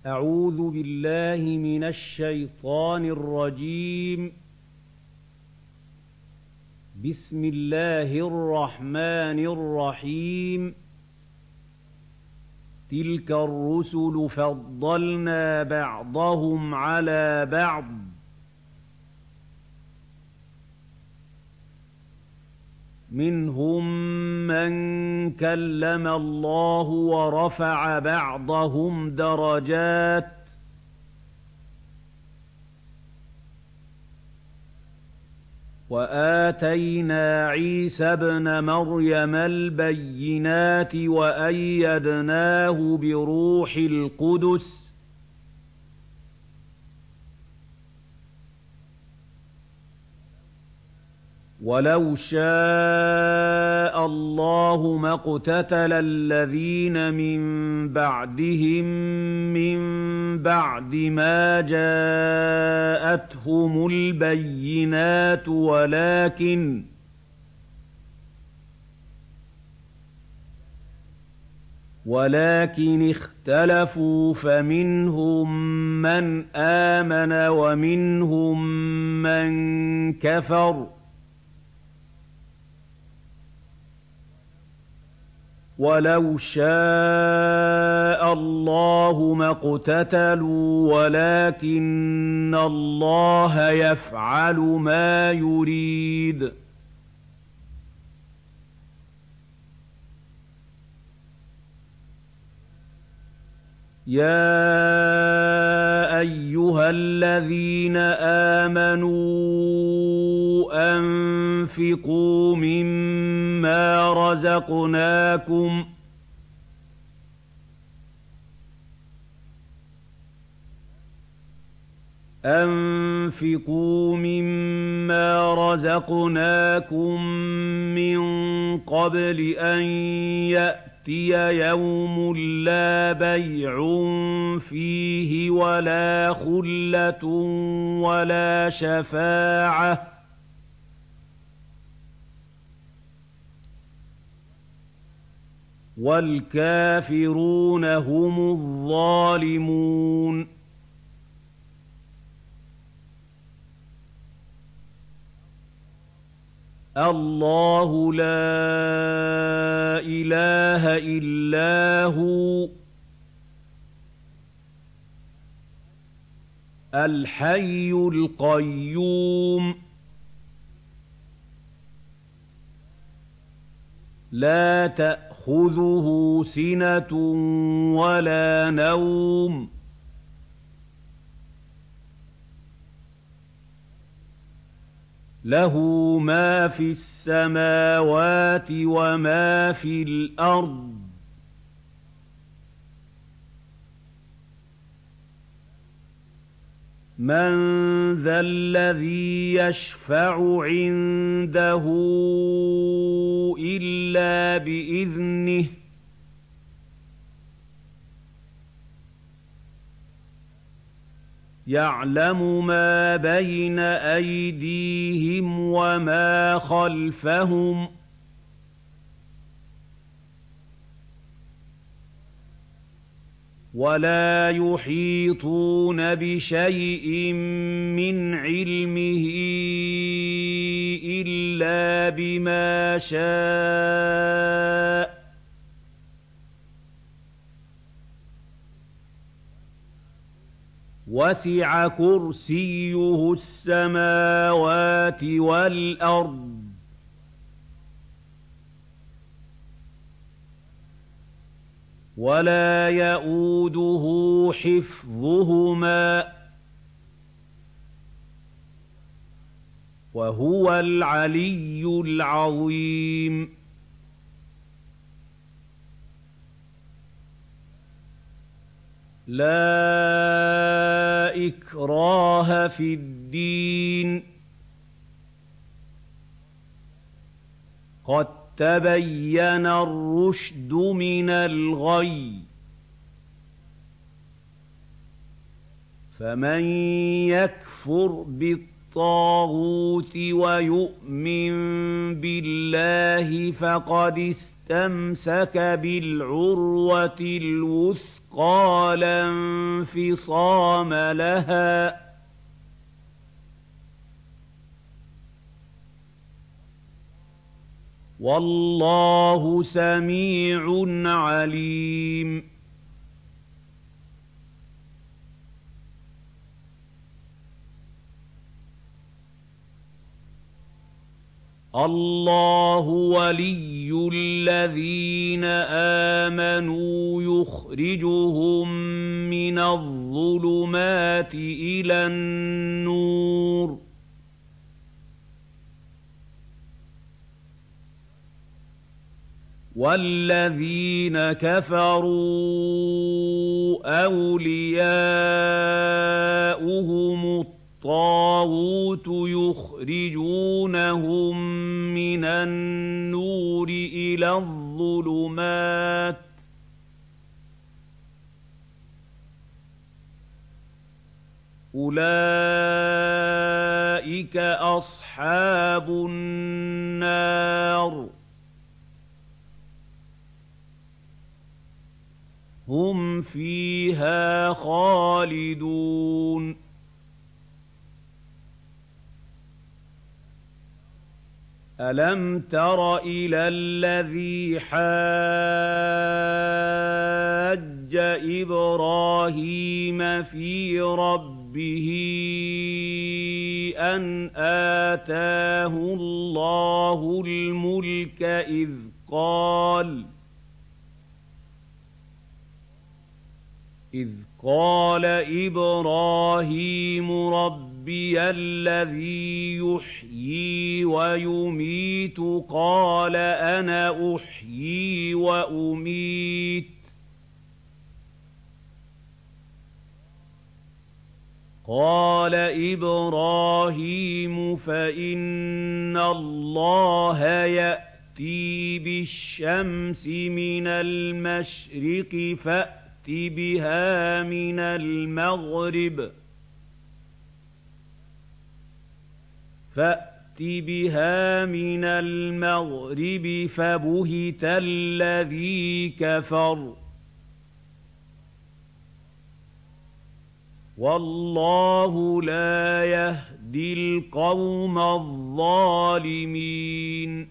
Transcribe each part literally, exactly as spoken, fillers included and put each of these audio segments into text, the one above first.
أعوذ بالله من الشيطان الرجيم. بسم الله الرحمن الرحيم. تلك الرسل فضلنا بعضهم على بعض منهم من كلم الله ورفع بعضهم درجات وآتينا عيسى ابن مريم البينات وأيدناه بروح القدس ولو شاء الله ما اقتتل الذين من بعدهم من بعد ما جاءتهم البينات ولكن ولكن اختلفوا فمنهم من آمن ومنهم من كفر ولو شاء الله ما اقتتلوا ولكن الله يفعل ما يريد. يا أيها الذين آمنوا أنفقوا مما رزقناكم أنفقوا مما رزقناكم من قبل أن يأتي يوم لا بيع فيه ولا خلة ولا شفاعة والكافرون هم الظالمون. الله لا إله إلا هو الحي القيوم لا تأخذه سنة ولا نوم له ما في السماوات وما في الأرض من ذا الذي يشفع عنده إلا بإذنه يعلم ما بين أيديهم وما خلفهم ولا يحيطون بشيء من علمه إلا بما شاء وسع كرسيه السماوات والأرض ولا يئوده حفظهما وهو العلي العظيم. لا إكراه في الدين قد تبين الرشد من الغي فمن يكفر بالطاغوت ويؤمن بالله فقد استمسك بالعروة الوثقى قال انفصام لها والله سميع عليم الله ولي الذين آمنوا يخرجهم من الظلمات إلى النور والذين كفروا أولياؤهم الطاغوت يخرجونهم من النور إلى الظلمات أولئك أصحاب النار هم فيها خالدون ألم تر إلى الذي حاج إبراهيم في ربه أن آتاه الله الملك إذ قال إذ قال إبراهيم ربي الذي يحيي ويميت قال أنا أحيي وأميت قال إبراهيم فإن الله يأتي بالشمس من المشرق فأت بها من المغرب فأت بها من المغرب فبهت الذي كفر والله لا يهدي القوم الظالمين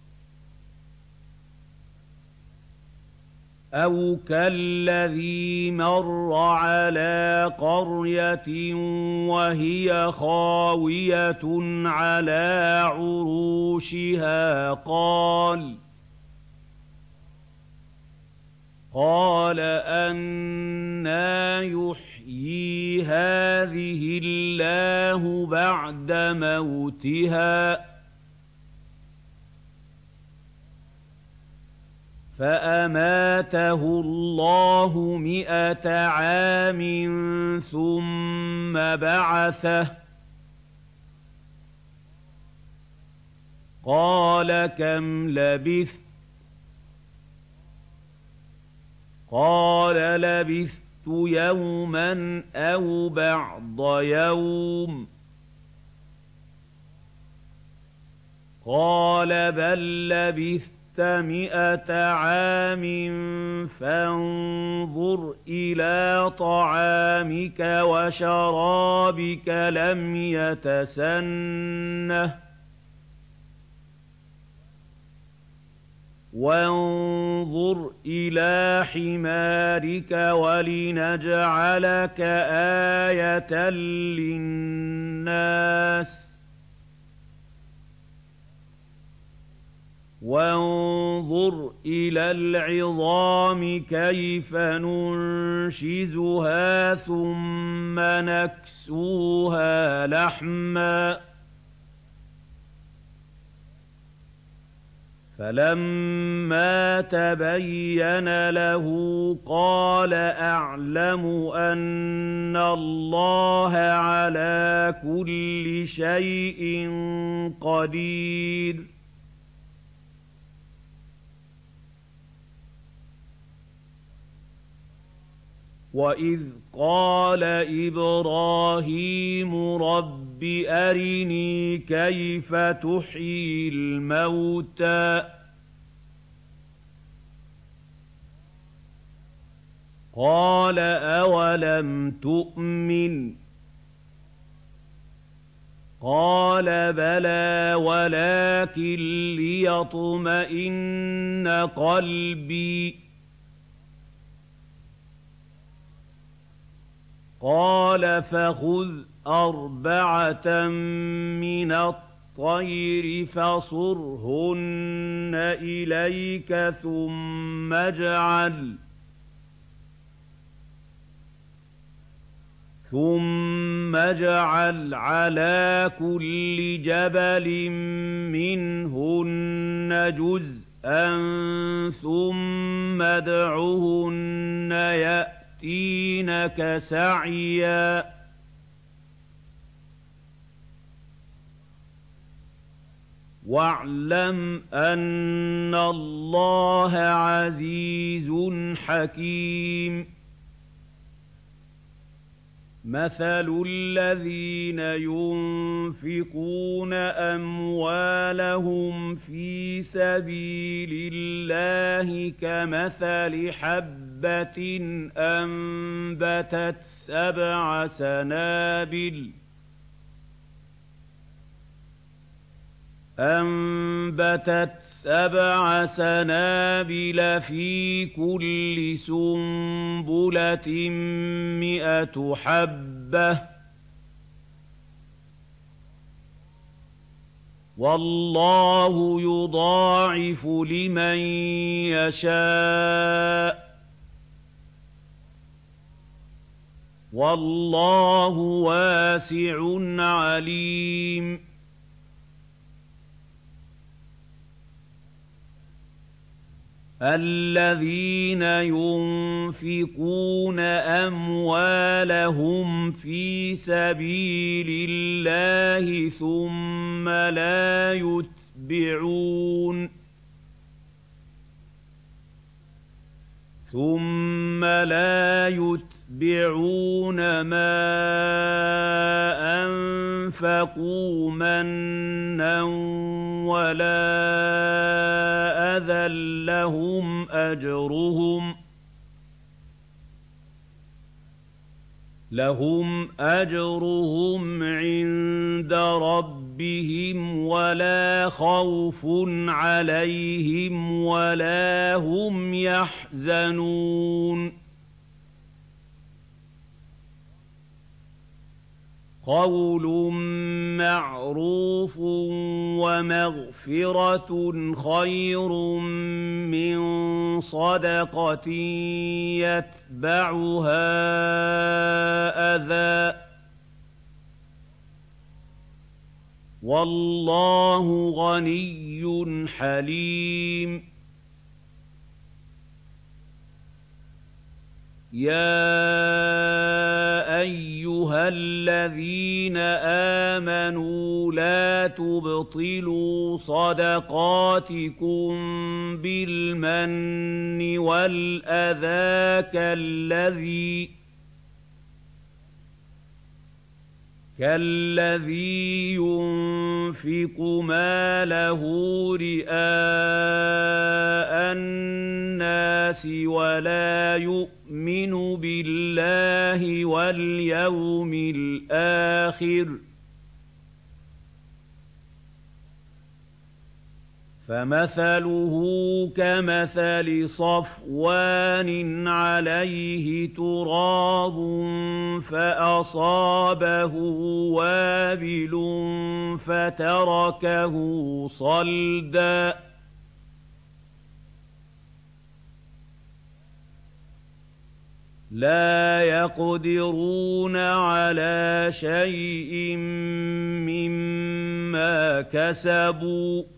أو كالذي مر على قرية وهي خاوية على عروشها قال قال أنى يحيي هذه الله بعد موتها فأماته الله مئة عام ثم بعثه قال كم لبثت قال لبثت يوما أو بعض يوم قال بل لبثت مئة عام فانظر إلى طعامك وشرابك لم يتسنه وانظر إلى حمارك ولنجعلك آية للناس وانظر إلى العظام كيف ننشزها ثم نكسوها لحما فلما تبين له قال أعلم أن الله على كل شيء قدير وإذ قال إبراهيم رب أرني كيف تحيي الموتى قَالَ أَوَلَمْ تُؤْمِنْ قَالَ بَلَىٰ وَلَٰكِن لِّيَطْمَئِنَّ قَلْبِي قَالَ فَخُذْ أَرْبَعَةً مِّنَ الطَّيْرِ فَصُرْهُنَّ إِلَيْكَ ثُمَّ اجْعَلْ ثُمَّ اجْعَلْ عَلَىٰ كُلِّ جَبَلٍ مِّنْهُنَّ جُزْءًا ثُمَّ ادْعُهُنَّ يَأْتِينَكَ سَعْيًا وَاعْلَمْ أَنَّ اللَّهَ عَزِيزٌ حَكِيمٌ مَثَلُ الَّذِينَ يُنفِقُونَ أَمْوَالَهُمْ فِي سَبِيلِ اللَّهِ كَمَثَلِ حَبَّةٍ أَنبَتَتْ سَبْعَ سَنَابِلَ أَنبَتَتْ سَبْعَ سَنَابِلَ فِي كُلِّ سُنبُلَةٍ مِّائَةُ حَبَّةٍ ۗ وَاللَّهُ يُضَاعِفُ لِمَن يَشَاءُ ۗ وَاللَّهُ وَاسِعٌ عَلِيمٌ الَّذِينَ يُنفِقُونَ أَمْوَالَهُمْ فِي سَبِيلِ اللَّهِ ثُمَّ لَا يُتْبِعُونَ ثُمَّ لَا يُتْبِعُونَ مَا أَنفَقُوا مَنًّا وَلَا أَذًى لَّهُمْ أَجْرُهُمْ لَهُمْ أَجْرُهُمْ عِندَ رَبِّهِمْ وَلَا خَوْفٌ عَلَيْهِمْ وَلَا هُمْ يَحْزَنُونَ قَوْلٌ مَّعْرُوفٌ وَمَغْفِرَةٌ خَيْرٌ مِّن صَدَقَةٍ يَتْبَعُهَا أَذًى ۗ وَاللَّهُ غَنِيٌّ حَلِيمٌ يَا أَيُّهَا الَّذِينَ آمَنُوا لَا تُبْطِلُوا صَدَقَاتِكُم بِالْمَنِّ وَالْأَذَىٰ كَالَّذِي كَالَّذِي يُنفِقُ مَالَهُ رِئَاءَ النَّاسِ وَلَا يُؤْمِنُ بِاللَّهِ وَالْيَوْمِ الْآخِرِ ۖ فَمَثَلُهُ كَمَثَلِ صَفْوَانٍ عَلَيْهِ تُرَابٌ فَأَصَابَهُ وَابِلٌ فَتَرَكَهُ صَلْدًا لَّا يَقْدِرُونَ عَلَىٰ شَيْءٍ مِّمَّا كَسَبُوا ۗ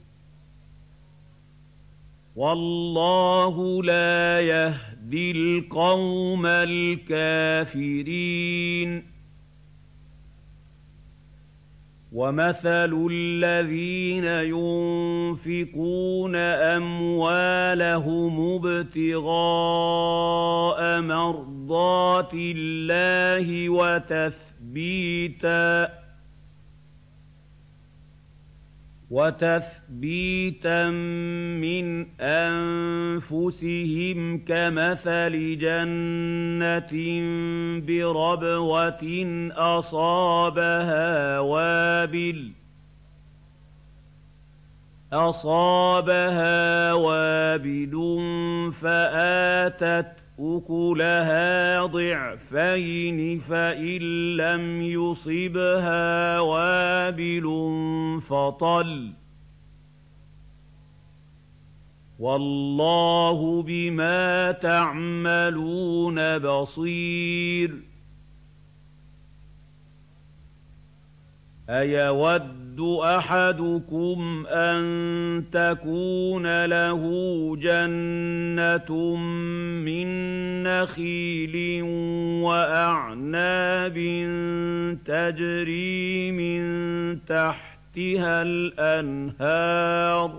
وَاللَّهُ لَا يَهْدِي الْقَوْمَ الْكَافِرِينَ وَمَثَلُ الَّذِينَ يُنفِقُونَ أَمْوَالَهُمُ ابْتِغَاءَ مَرْضَاتِ اللَّهِ وَتَثْبِيتًا وتثبيتا من أنفسهم كمثل جنة بربوة أصابها وابل أصابها وابل فآتت أكلها ضعفين فإن لم يصبها وابل فطل والله بما تعملون بصير أيود أحدكم أن تكون له جنة من نخيل وأعناب تجري من تحتها الأنهار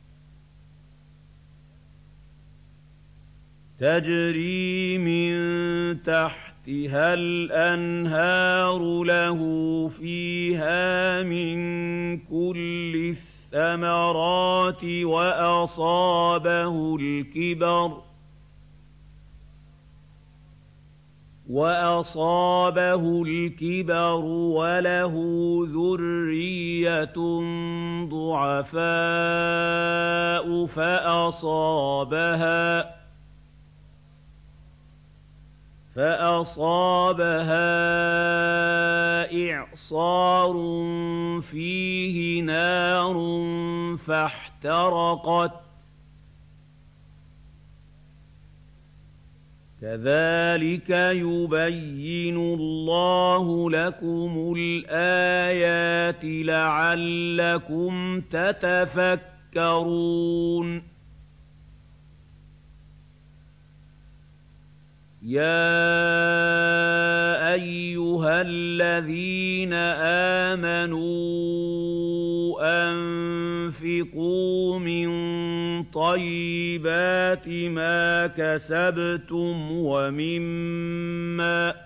تجري من تحتها تحتها الأنهار له فيها من كل الثمرات وأصابه الكبر وأصابه الكبر وله ذرية ضعفاء فأصابها فأصابها إعصار فيه نار فاحترقت كذلك يبين الله لكم الآيات لعلكم تتفكرون يا أيها الذين آمنوا أنفقوا من طيبات ما كسبتم ومما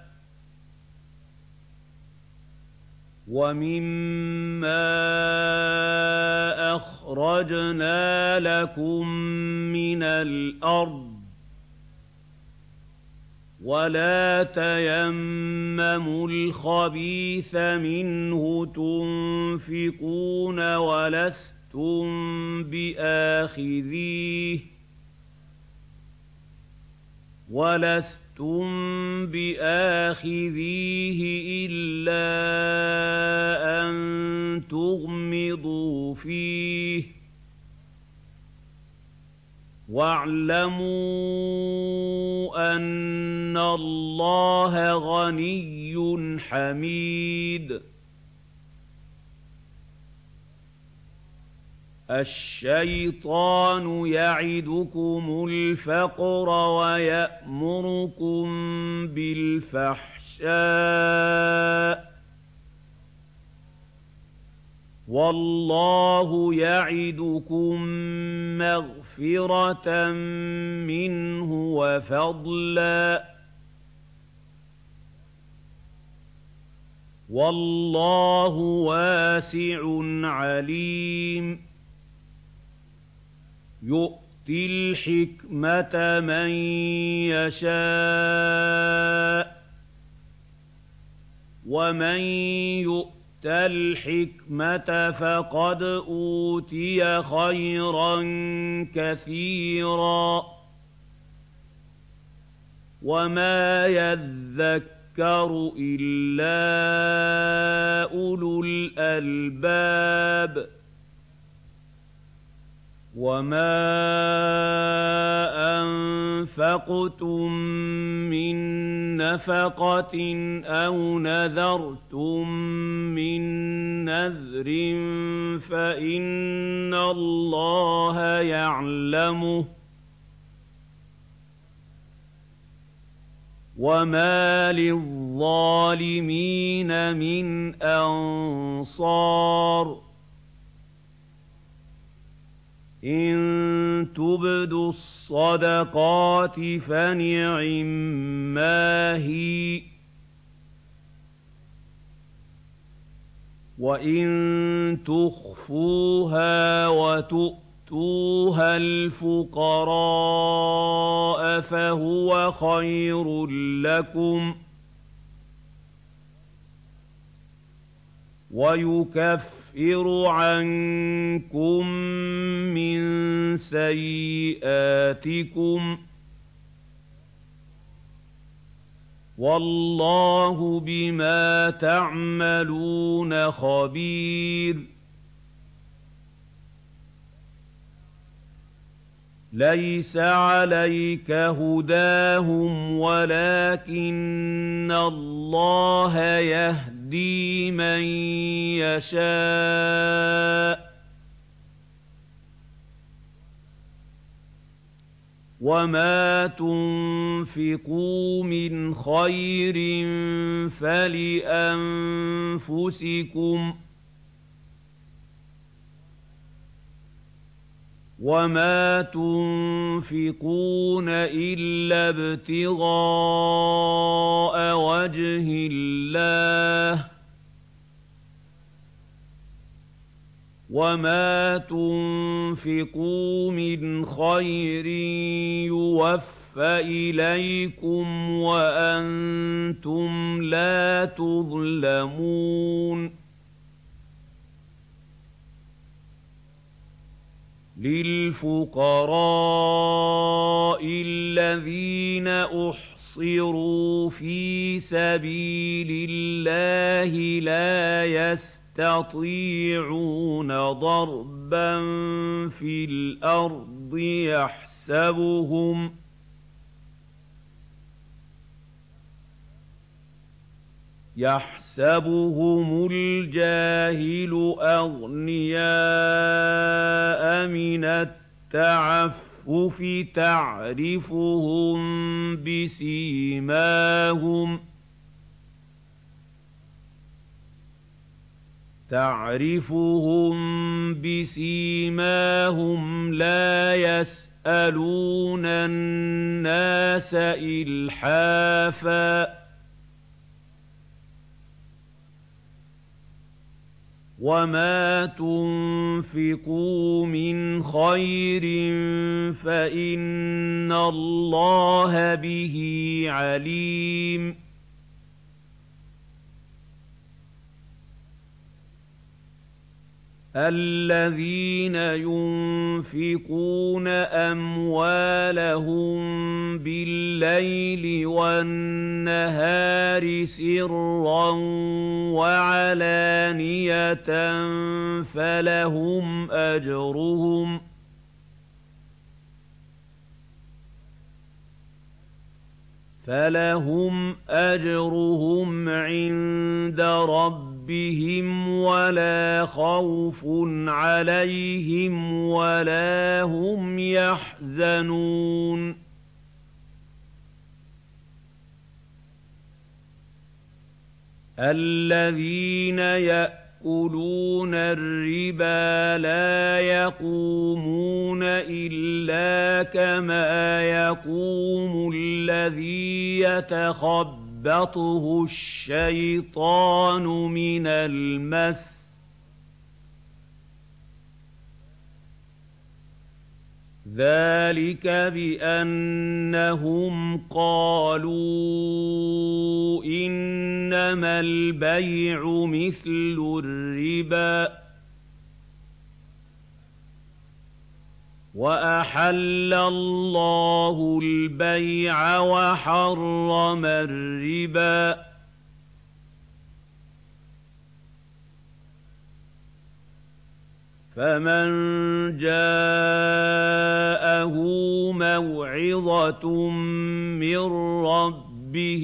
ومما أخرجنا لكم من الأرض ولا تيمموا الخبيث منه تنفقون ولستم بآخذيه ولستم بآخذيه إلا أن تغمضوا فيه واعلموا أن الله غني حميد الشيطان يعدكم الفقر ويأمركم بالفحشاء والله يعدكم مغفرة منه وفضلا والله واسع عليم يؤتي الحكمة من يشاء ومن يؤت الحكمة فقد أوتي خيرا كثيرا وما يذكر إلا أولو الألباب وما أنفقتم من نفقة أو نذرتم من نذر فإن الله يعلمه وما للظالمين من أنصار إن تبدوا الصدقات فنعما هي وَإِن تُخْفُوهَا وَتُؤْتُوهَا الْفُقَرَاءَ فَهُوَ خَيْرٌ لَّكُمْ وَيُكَفِّرُ عَنكُم مِّن سَيِّئَاتِكُمْ ۗ وَاللَّهُ بِمَا تَعْمَلُونَ خَبِيرٌ لَيْسَ عَلَيْكَ هُدَاهُمْ وَلَٰكِنَّ اللَّهَ يَهْدِي مَن يَشَاءُ ۗ وَمَا تُنفِقُوا مِنْ خَيْرٍ فَلِأَنفُسِكُمْ ۚ وَمَا تُنفِقُونَ إِلَّا ابْتِغَاءَ وَجْهِ اللَّهِ ۚ وَمَا تُنفِقُوا مِنْ خَيْرٍ يُوَفَّ إِلَيْكُمْ وَأَنتُمْ لَا تُظْلَمُونَ لِلْفُقَرَاءِ الَّذِينَ أُحْصِرُوا فِي سَبِيلِ اللَّهِ لَا يَسْتَطِيعُونَ ضَرْبًا فِي الْأَرْضِ يَحْسَبُهُمْ يَحْسَبُهُمُ الْجَاهِلُ أَغْنِيَاءَ مِنَ التَّعَفُّفِ تَعْرِفُهُم بِسِيمَاهُمْ تَعْرِفُهُم بِسِيمَاهُمْ لَا يَسْأَلُونَ النَّاسَ إِلْحَافًا ۗ وَمَا تُنفِقُوا مِنْ خَيْرٍ فَإِنَّ اللَّهَ بِهِ عَلِيمٌ الَّذِينَ يُنفِقُونَ أَمْوَالَهُم بِاللَّيْلِ وَالنَّهَارِ سِرًّا وَعَلَانِيَةً فَلَهُمْ أَجْرُهُمْ فَلَهُمْ أَجْرُهُمْ عِندَ رَبِّهِمْ وَلَا خَوْفٌ عَلَيْهِمْ وَلَا هُمْ يَحْزَنُونَ الَّذِينَ يَأْكُلُونَ الرِّبَا لَا يَقُومُونَ إِلَّا كَمَا يَقُومُ الَّذِي يَتَخَبَّطُهُ الشَّيْطَانُ مِنَ الْمَسِّ ۚ ذَٰلِكَ بِأَنَّهُمْ قَالُوا إِنَّمَا الْبَيْعُ مِثْلُ الرِّبَا ۗ وَأَحَلَّ اللَّهُ الْبَيْعَ وَحَرَّمَ الرِّبَا ۚ فَمَن جَاءَهُ مَوْعِظَةٌ مِّن رَّبِّهِ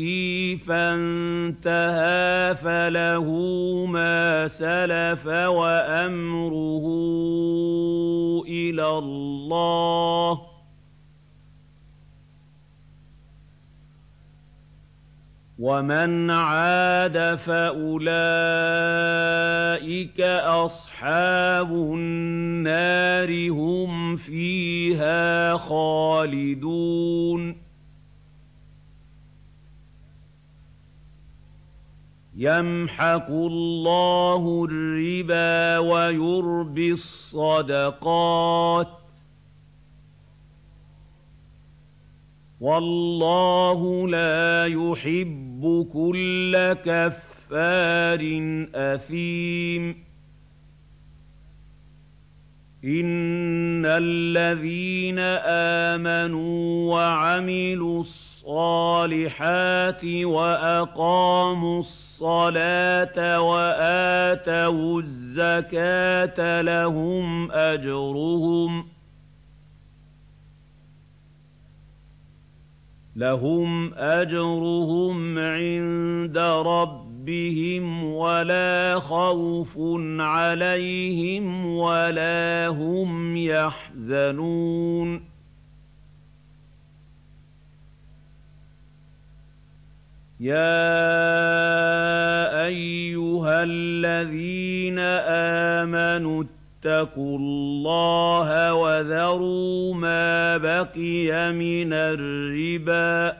فَانتَهَىٰ فَلَهُ مَا سَلَفَ وَأَمْرُهُ إِلَى اللَّهِ ۖ وَمَنْ عَادَ فَأُولَٰئِكَ أَصْحَابُ النَّارِ ۖ هُمْ فِيهَا خَالِدُونَ يَمْحَقُ اللَّهُ الرِّبَا وَيُرْبِي الصَّدَقَاتِ ۗ وَاللَّهُ لَا يُحِبُّ كُلَّ كَفَّارٍ أَثِيمٍ. إِنَّ الَّذِينَ آمَنُوا وَعَمِلُوا الصَّالِحَاتِ وَأَقَامُوا الصَّلَاةَ وَآتَوُا الزَّكَاةَ لَهُمْ أَجْرُهُمْ لَهُمْ أَجْرُهُمْ عِندَ رَبِّهِمْ وَلَا خَوْفٌ عَلَيْهِمْ وَلَا هُمْ يَحْزَنُونَ يَا أَيُّهَا الَّذِينَ آمَنُوا اتَّقُوا اللَّهَ وَذَرُوا مَا بَقِيَ مِنَ الرِّبَا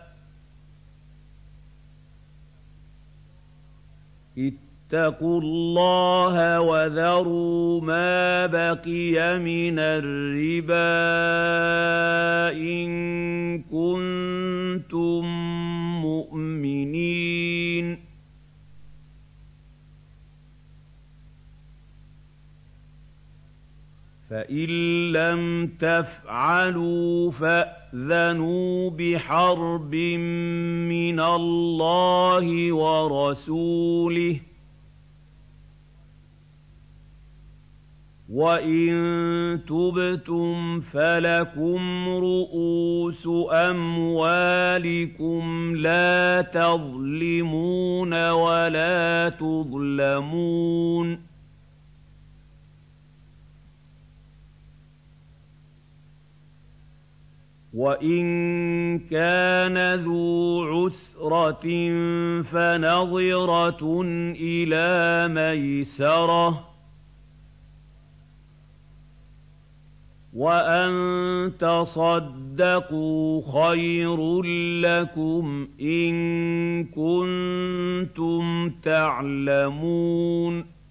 اتَّقُوا اللَّهَ وَذَرُوا مَا بَقِيَ مِنَ الرِّبَا إِن كُنتُم مُّؤْمِنِينَ فَإِن لَّمْ تَفْعَلُوا فَأْذَنُوا بِحَرْبٍ مِّنَ اللَّهِ وَرَسُولِهِ ۖ وَإِن تُبْتُمْ فَلَكُمْ رُءُوسُ أَمْوَالِكُمْ لَا تَظْلِمُونَ وَلَا تُظْلَمُونَ. وَإِن كَانَ ذُو عُسْرَةٍ فَنَظِرَةٌ إِلَىٰ مَيْسَرَةٍ ۚ وَأَن تَصَدَّقُوا خَيْرٌ لَّكُمْ إِن كُنتُمْ تَعْلَمُونَ.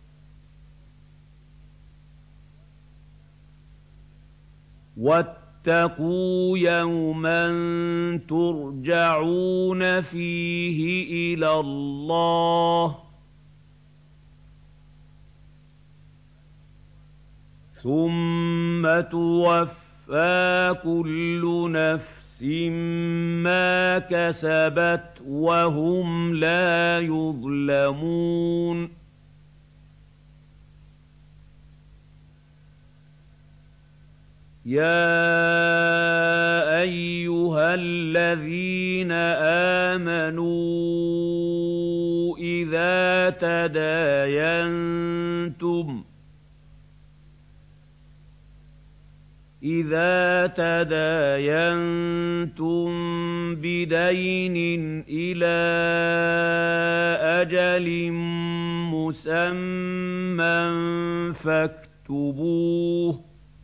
وَاتَّقُوا يَوْمًا تُرْجَعُونَ فِيهِ إِلَى اللَّهِ ثُمَّ تُوَفَّىٰ كُلُّ نَفْسٍ مَّا كَسَبَتْ وَهُمْ لَا يُظْلَمُونَ يَا أَيُّهَا الَّذِينَ آمَنُوا إِذَا تَدَايَنتُمْ إِذَا تَدَايَنتُم بِدَيْنٍ إِلَىٰ أَجَلٍ مُّسَمًّى فَاكْتُبُوهُ ۚ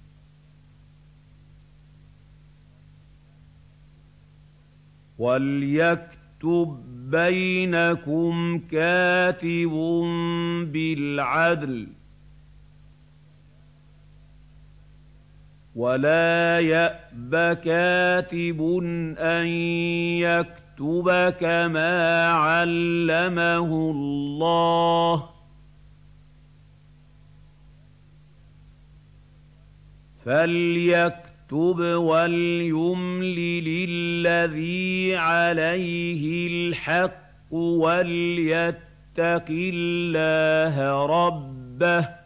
وَلْيَكْتُب بَّيْنَكُمْ كَاتِبٌ بِالْعَدْلِ ۚ وَلَا يَأْبَ كَاتِبٌ أَن يَكْتُبَ كَمَا عَلَّمَهُ اللَّهُ ۚ فَلْيَكْتُبْ وَلْيُمْلِلِ الَّذِي عَلَيْهِ الْحَقُّ وَلْيَتَّقِ اللَّهَ رَبَّهُ ۖ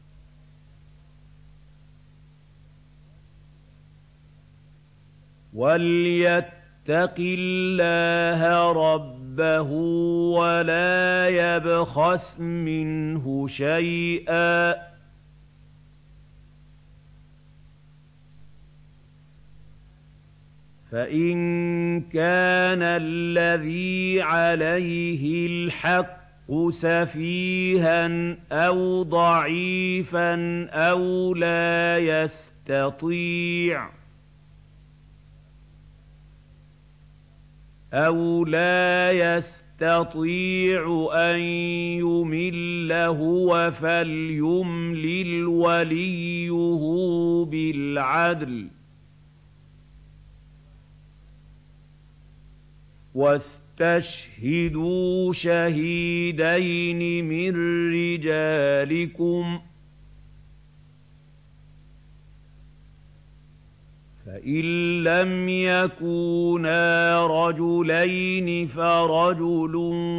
وَلْيَتَّقِ اللَّهَ رَبَّهُ وَلَا يَبْخَسْ مِنْهُ شَيْئًا ۖ فَإِن كَانَ الَّذِي عَلَيْهِ الْحَقُّ سَفِيهًا أَوْ ضَعِيفًا أَوْ لَا يَسْتَطِيعُ أَوْ لَا يستطيع أن يمل هو فليملل وليه بالعدل واستشهدوا شهيدين من رجالكم فإن لم يكونا رجلين فرجل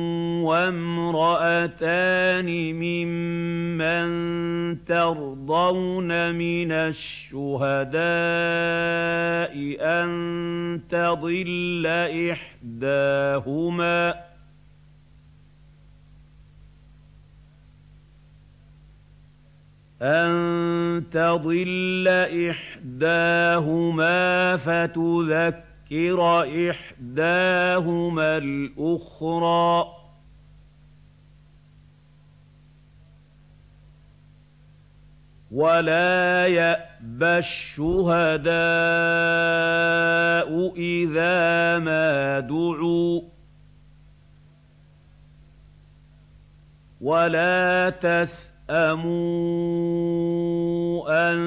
وامرأتان ممن ترضون من الشهداء أن تضل إحداهما أن تضل إحداهما فتذكر إحداهما الأخرى ولا يأبى الشهداء إذا ما دعوا ولا تسأموا أن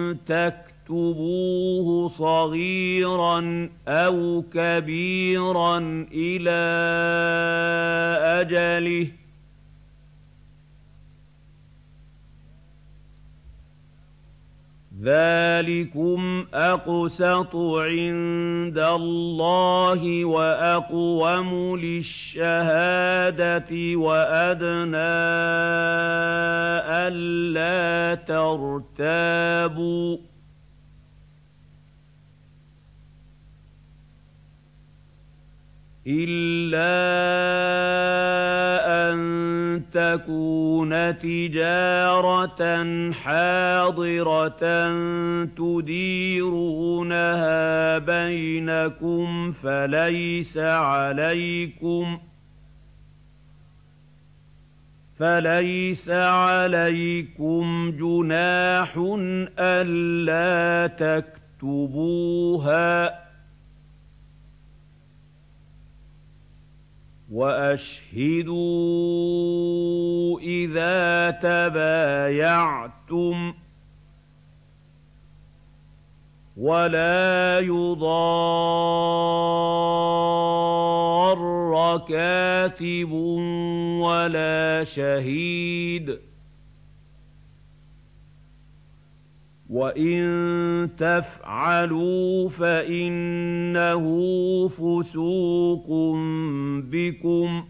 تكتبوه صغيرا أو كبيرا إلى أجله ذلكم أقسط عند الله وأقوم للشهادة وأدنى ألا ترتابوا إلا أن تكون تجارة حاضرة تديرونها بينكم فليس عليكم فليس عليكم جناح ألا تكتبوها وأشهدوا إذا تبايعتم ولا يضار كاتب ولا شهيد وإن تفعلوا فإنه فسوق بكم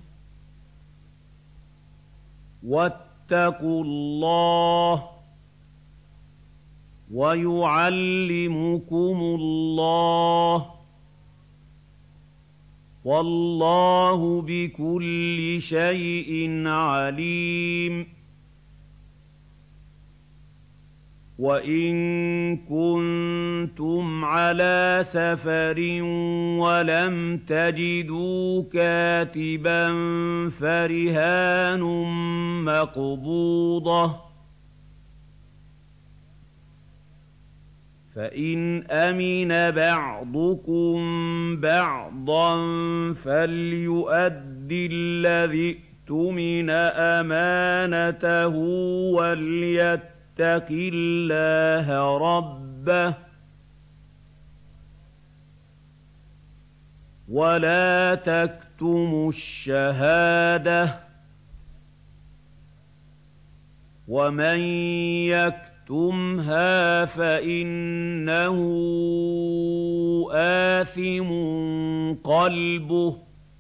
واتقوا الله ويعلمكم الله والله بكل شيء عليم وإن كنتم على سفر ولم تجدوا كاتبا فرهان مقبوضة فإن أمن بعضكم بعضا فليؤدي الذي اؤتمن أمانته وليتق اتق الله ربه ولا تكتموا الشهادة ومن يكتمها فإنه آثم قلبه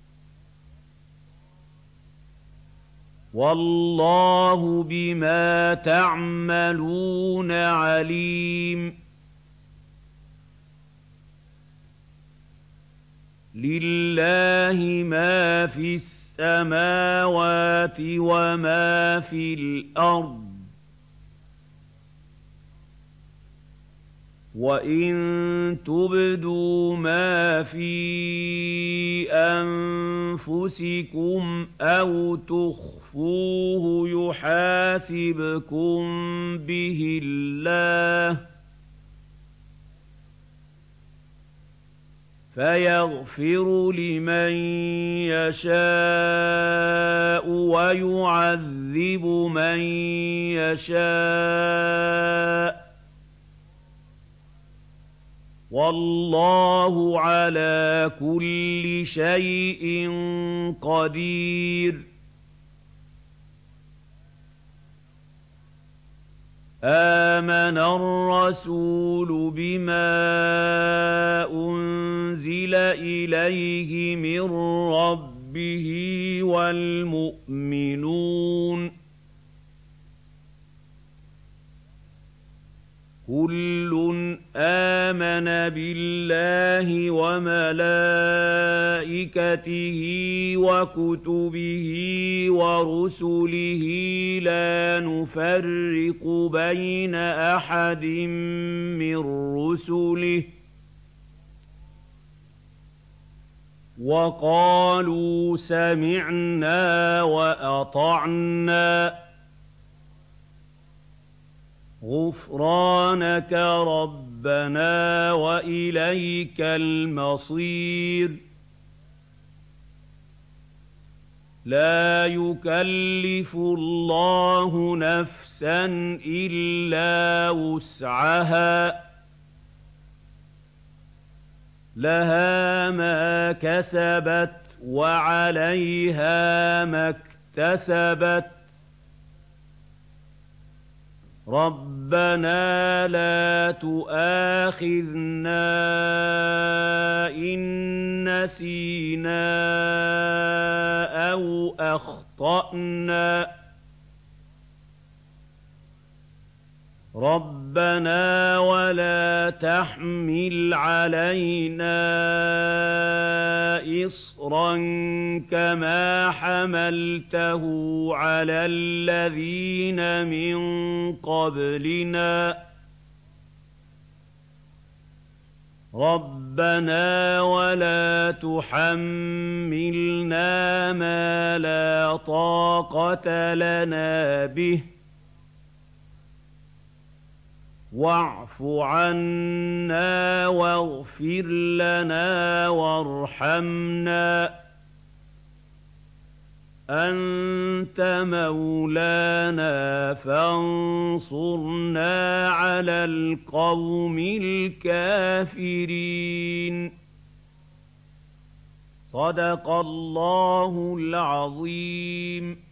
والله بما تعملون عليم لله ما في السماوات وما في الأرض وإن تبدوا ما في أنفسكم أو تخفوه يحاسبكم به الله فيغفر لمن يشاء ويعذب من يشاء والله على كل شيء قدير آمن الرسول بما أنزل إليه من ربه والمؤمنون كل آمن بالله وملائكته وكتبه ورسله لا نفرق بين أحد من رسله وقالوا سمعنا وأطعنا غفرانك ربنا وإليك المصير لا يكلف الله نفسا إلا وسعها لها ما كسبت وعليها ما اكتسبت ربنا لا تؤاخذنا إن نسينا أو أخطأنا ربنا ولا تحمل علينا إصرا كما حملته على الذين من قبلنا ربنا ولا تحملنا ما لا طاقة لنا به واعف عنا واغفر لنا وارحمنا أنت مولانا فانصرنا على القوم الكافرين صدق الله العظيم.